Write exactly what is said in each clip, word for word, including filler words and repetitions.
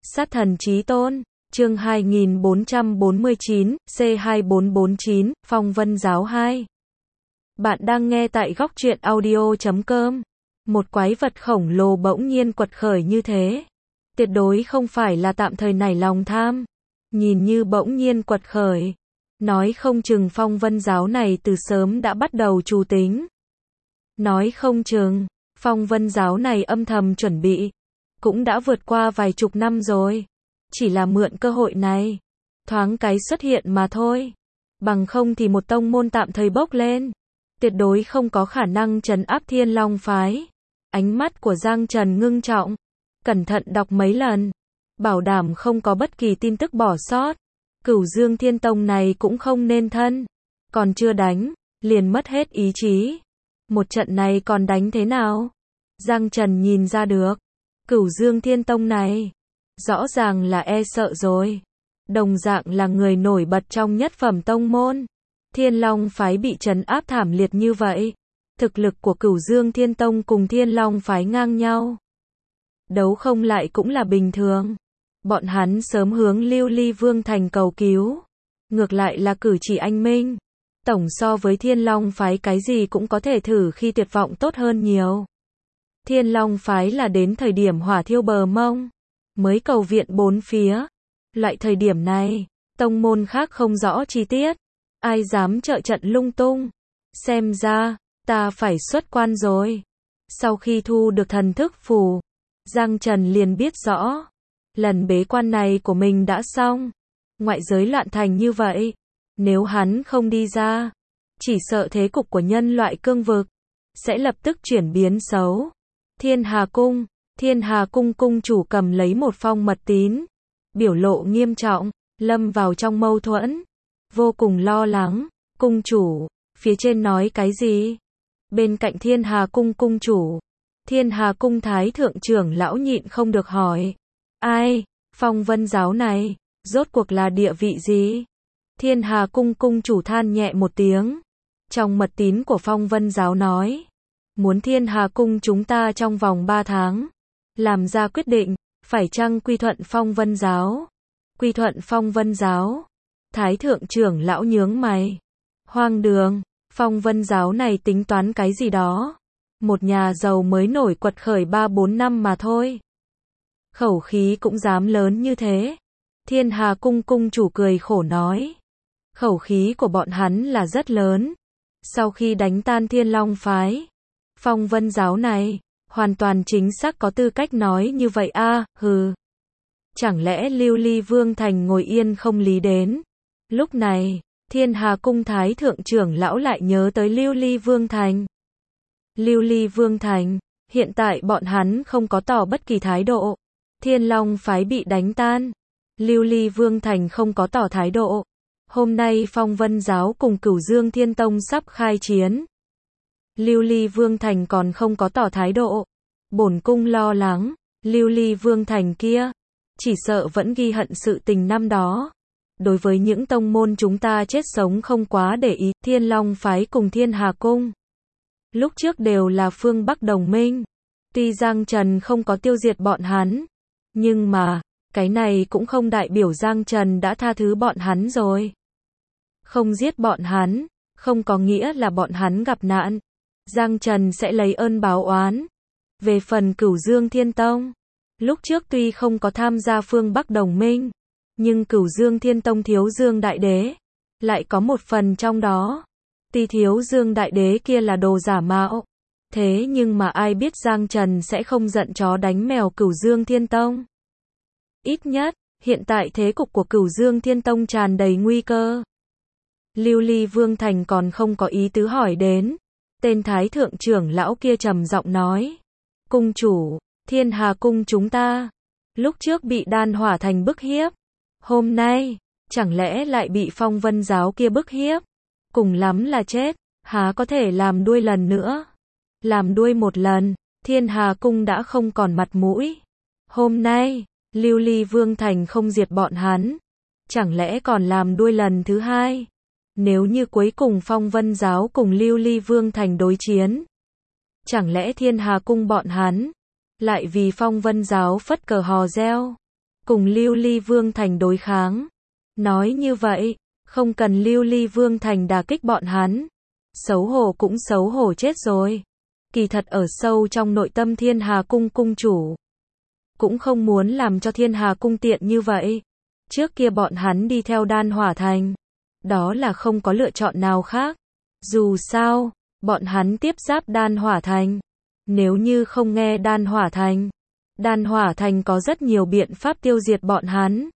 Sát thần chí tôn, chương hai nghìn bốn trăm bốn mươi chín, C hai bốn bốn chín, Phong Vân Giáo hai. Bạn đang nghe tại góc truyện audio chấm com. Một quái vật khổng lồ bỗng nhiên quật khởi như thế. Tuyệt đối không phải là tạm thời nảy lòng tham. Nhìn như bỗng nhiên quật khởi. Nói không chừng Phong Vân Giáo này từ sớm đã bắt đầu trù tính. Nói không chừng, Phong Vân Giáo này âm thầm chuẩn bị. Cũng đã vượt qua vài chục năm rồi. Chỉ là mượn cơ hội này. Thoáng cái xuất hiện mà thôi. Bằng không thì một tông môn tạm thời bốc lên. Tuyệt đối không có khả năng trấn áp Thiên Long phái. Ánh mắt của Giang Trần ngưng trọng. Cẩn thận đọc mấy lần. Bảo đảm không có bất kỳ tin tức bỏ sót. Cửu Dương Thiên Tông này cũng không nên thân. Còn chưa đánh, liền mất hết ý chí. Một trận này còn đánh thế nào? Giang Trần nhìn ra được. Cửu Dương Thiên Tông này, rõ ràng là e sợ rồi. Đồng dạng là người nổi bật trong nhất phẩm tông môn. Thiên Long phái bị trấn áp thảm liệt như vậy. Thực lực của Cửu Dương Thiên Tông cùng Thiên Long phái ngang nhau. Đấu không lại cũng là bình thường. Bọn hắn sớm hướng Lưu Ly Vương thành cầu cứu. Ngược lại là cử chỉ anh minh. Tổng so với Thiên Long phái cái gì cũng có thể thử khi tuyệt vọng tốt hơn nhiều. Thiên Long phái là đến thời điểm hỏa thiêu bờ mông. Mới cầu viện bốn phía. Loại thời điểm này, tông môn khác không rõ chi tiết. Ai dám trợ trận lung tung. Xem ra, ta phải xuất quan rồi. Sau khi thu được thần thức phù, Giang Trần liền biết rõ. Lần bế quan này của mình đã xong. Ngoại giới loạn thành như vậy. Nếu hắn không đi ra, chỉ sợ thế cục của nhân loại cương vực sẽ lập tức chuyển biến xấu. Thiên Hà Cung, Thiên Hà Cung cung chủ cầm lấy một phong mật tín. Biểu lộ nghiêm trọng, lâm vào trong mâu thuẫn. Vô cùng lo lắng, cung chủ, phía trên nói cái gì? Bên cạnh Thiên Hà Cung cung chủ, Thiên Hà Cung thái thượng trưởng lão nhịn không được hỏi. Ai, Phong Vân Giáo này, rốt cuộc là địa vị gì? Thiên Hà Cung cung chủ than nhẹ một tiếng. Trong mật tín của Phong Vân Giáo nói. Muốn Thiên Hà Cung chúng ta trong vòng ba tháng. Làm ra quyết định, phải chăng quy thuận Phong Vân Giáo? Quy thuận Phong Vân Giáo. Thái thượng trưởng lão nhướng mày. Hoang đường, Phong Vân Giáo này tính toán cái gì đó? Một nhà giàu mới nổi quật khởi ba bốn năm mà thôi. Khẩu khí cũng dám lớn như thế. Thiên Hà Cung cung chủ cười khổ nói. Khẩu khí của bọn hắn là rất lớn. Sau khi đánh tan Thiên Long phái, Phong Vân Giáo này, hoàn toàn chính xác có tư cách nói như vậy a à, hừ. Chẳng lẽ Lưu Ly Vương thành ngồi yên không lý đến? Lúc này, Thiên Hà Cung thái thượng trưởng lão lại nhớ tới Lưu Ly Vương thành. Lưu Ly Vương thành, hiện tại bọn hắn không có tỏ bất kỳ thái độ. Thiên Long phái bị đánh tan. Lưu Ly Vương thành không có tỏ thái độ. Hôm nay Phong Vân Giáo cùng Cửu Dương Thiên Tông sắp khai chiến. Lưu Ly Vương thành còn không có tỏ thái độ. Bổn cung lo lắng, Lưu Ly Vương thành kia, chỉ sợ vẫn ghi hận sự tình năm đó. Đối với những tông môn chúng ta chết sống không quá để ý, Thiên Long phái cùng Thiên Hà Cung. Lúc trước đều là phương Bắc đồng minh. Tuy Giang Trần không có tiêu diệt bọn hắn, nhưng mà, cái này cũng không đại biểu Giang Trần đã tha thứ bọn hắn rồi. Không giết bọn hắn, không có nghĩa là bọn hắn gặp nạn. Giang Trần sẽ lấy ơn báo oán. Về phần Cửu Dương Thiên Tông, lúc trước tuy không có tham gia phương Bắc đồng minh, nhưng Cửu Dương Thiên Tông thiếu Dương Đại Đế lại có một phần trong đó. Tuy thiếu Dương Đại Đế kia là đồ giả mạo, thế nhưng mà ai biết Giang Trần sẽ không giận chó đánh mèo Cửu Dương Thiên Tông. Ít nhất, hiện tại thế cục của Cửu Dương Thiên Tông tràn đầy nguy cơ. Lưu Ly Vương thành còn không có ý tứ hỏi đến. Tên thái thượng trưởng lão kia trầm giọng nói. Cung chủ, Thiên Hà Cung chúng ta, lúc trước bị Đan Hỏa thành bức hiếp. Hôm nay, chẳng lẽ lại bị Phong Vân Giáo kia bức hiếp? Cùng lắm là chết, há có thể làm đuôi lần nữa. Làm đuôi một lần, Thiên Hà Cung đã không còn mặt mũi. Hôm nay, Lưu Ly Vương thành không diệt bọn hắn. Chẳng lẽ còn làm đuôi lần thứ hai? Nếu như cuối cùng Phong Vân Giáo cùng Lưu Ly Vương thành đối chiến, chẳng lẽ Thiên Hà Cung bọn hắn lại vì Phong Vân Giáo phất cờ hò reo? cùng Lưu Ly Vương Thành đối kháng. Nói như vậy, không cần Lưu Ly Vương Thành đả kích bọn hắn. Xấu hổ cũng xấu hổ chết rồi. Kỳ thật ở sâu trong nội tâm Thiên Hà Cung cung chủ, cũng không muốn làm cho Thiên Hà Cung tiện như vậy. Trước kia bọn hắn đi theo Đan Hỏa Thành, đó là không có lựa chọn nào khác. Dù sao, bọn hắn tiếp giáp Đan Hỏa Thành. Nếu như không nghe Đan Hỏa Thành, Đan Hỏa Thành có rất nhiều biện pháp tiêu diệt bọn hắn.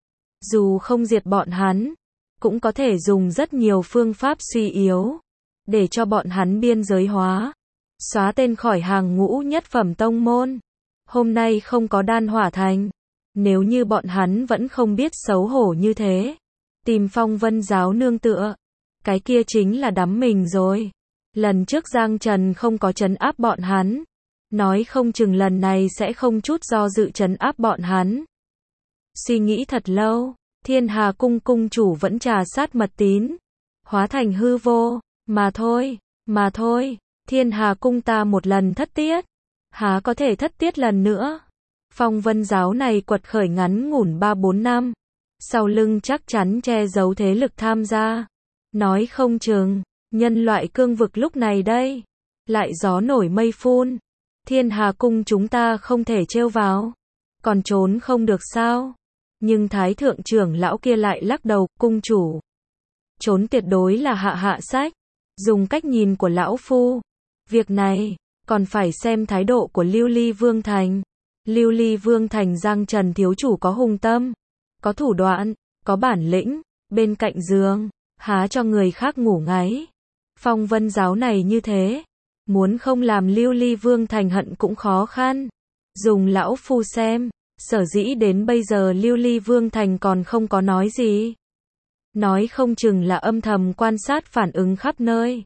Dù không diệt bọn hắn, cũng có thể dùng rất nhiều phương pháp suy yếu, để cho bọn hắn biên giới hóa, xóa tên khỏi hàng ngũ nhất phẩm tông môn. Hôm nay không có Đan Hỏa Thành, nếu như bọn hắn vẫn không biết xấu hổ như thế, tìm Phong Vân giáo nương tựa, cái kia chính là đắm mình rồi. Lần trước Giang Trần không có trấn áp bọn hắn, nói không chừng lần này sẽ không chút do dự trấn áp bọn hắn. Suy nghĩ thật lâu, Thiên Hà Cung cung chủ vẫn trà sát mật tín, hóa thành hư vô, mà thôi, mà thôi, Thiên Hà Cung ta một lần thất tiết, há có thể thất tiết lần nữa. Phong Vân giáo này quật khởi ngắn ngủn ba bốn năm, sau lưng chắc chắn che giấu thế lực tham gia. Nói không chừng, nhân loại cương vực lúc này đây, lại gió nổi mây phun. Thiên Hà Cung chúng ta không thể trêu vào, còn trốn không được sao? Nhưng Thái thượng trưởng lão kia lại lắc đầu, cung chủ, trốn tuyệt đối là hạ hạ sách. Dùng cách nhìn của lão phu, việc này còn phải xem thái độ của Lưu Ly Vương Thành. Lưu Ly Vương Thành Giang Trần thiếu chủ có hùng tâm, có thủ đoạn, có bản lĩnh, bên cạnh giường, há cho người khác ngủ ngáy. Phong Vân giáo này như thế, muốn không làm Lưu Ly Vương Thành hận cũng khó khăn. Dùng lão phu xem, sở dĩ đến bây giờ Lưu Ly Vương Thành còn không có nói gì. Nói không chừng là âm thầm quan sát phản ứng khắp nơi,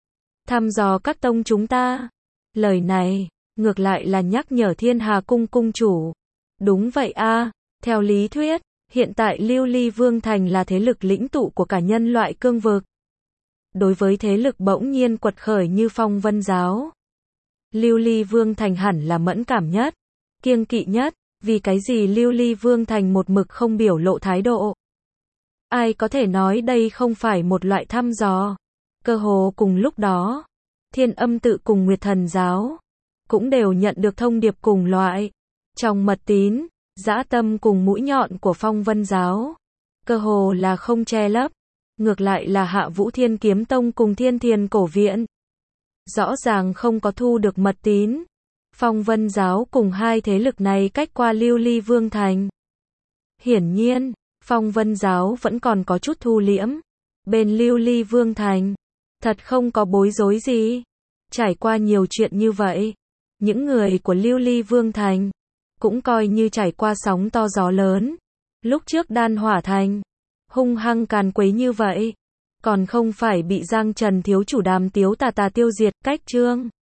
thăm dò các tông chúng ta. Lời này, ngược lại là nhắc nhở Thiên Hà Cung cung chủ. Đúng vậy a, theo lý thuyết, hiện tại Lưu Ly Vương Thành là thế lực lĩnh tụ của cả nhân loại cương vực. Đối với thế lực bỗng nhiên quật khởi như Phong Vân giáo, Lưu Ly Vương Thành hẳn là mẫn cảm nhất, kiêng kỵ nhất. Vì cái gì Lưu Ly Vương Thành một mực không biểu lộ thái độ? Ai có thể nói đây không phải một loại thăm dò? Cơ hồ cùng lúc đó, Thiên Âm tự cùng Nguyệt Thần giáo cũng đều nhận được thông điệp cùng loại. Trong mật tín, dã tâm cùng mũi nhọn của Phong Vân giáo, cơ hồ là không che lấp. Ngược lại là Hạ Vũ Thiên Kiếm Tông cùng Thiên Thiền Cổ Viện, rõ ràng không có thu được mật tín. Phong Vân giáo cùng hai thế lực này cách qua Lưu Ly Vương Thành. Hiển nhiên, Phong Vân giáo vẫn còn có chút thu liễm. Bên Lưu Ly Vương Thành, thật không có bối rối gì. Trải qua nhiều chuyện như vậy, những người của Lưu Ly Vương Thành cũng coi như trải qua sóng to gió lớn. Lúc trước Đan Hỏa Thành hung hăng càn quấy như vậy, còn không phải bị Giang Trần thiếu chủ Đàm Tiếu tà tà tiêu diệt. Cách chương